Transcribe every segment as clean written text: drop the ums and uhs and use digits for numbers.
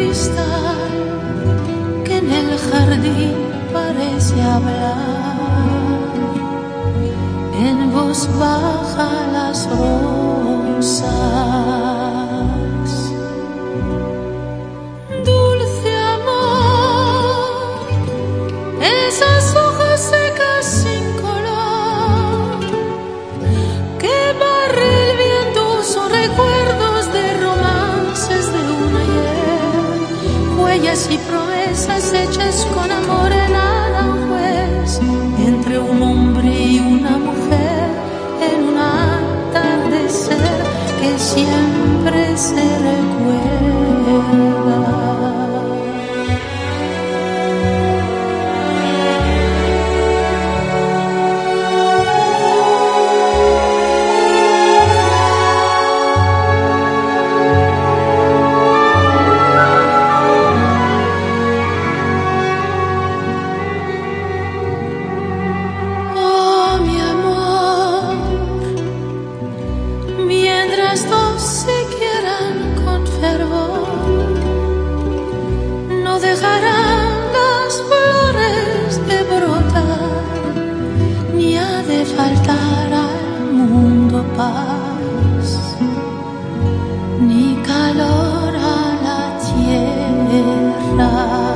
cristal que en el jardín parece hablar en voz baja las rosas. Dulce amor, esas hojas secas sin color que barre el viento son recuerdos de romances de un ayer, huellas y promesas hechas con amor en Aranjuez, entre un hombre y una mujer en un atardecer que siempre se recuerda. Faltar al mundo paz, ni calor a la tierra.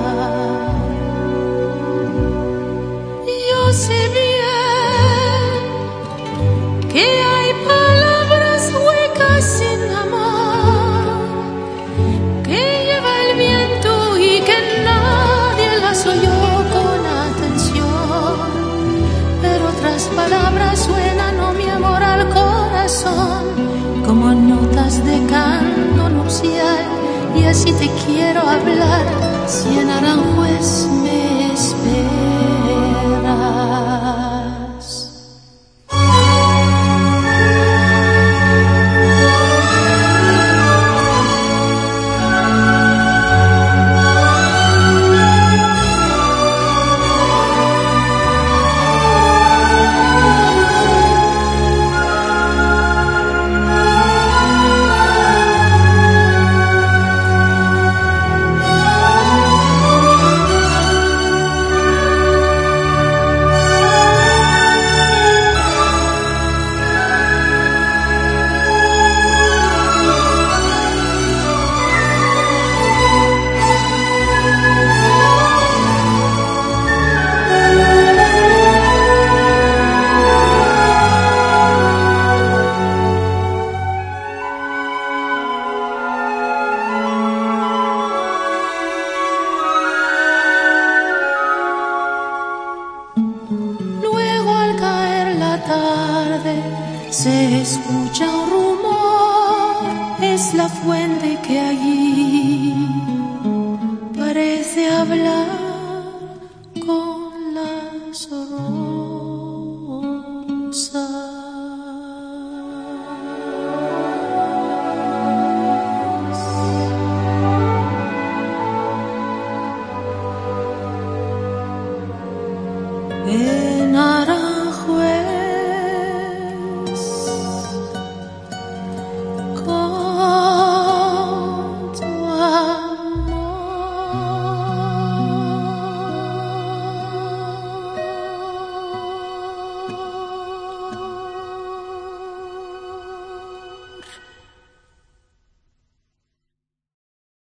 Yo sé bien que hay palabras huecas sin amor, que lleva el viento y que nadie las oyó con atención, pero otras palabras suenan, oh mi amor, al corazón como notas de canto nupcial, y así te quiero hablar si en Aranjuez me esperas. Se escucha un rumor, es la fuente que allí parece hablar con las rosas. En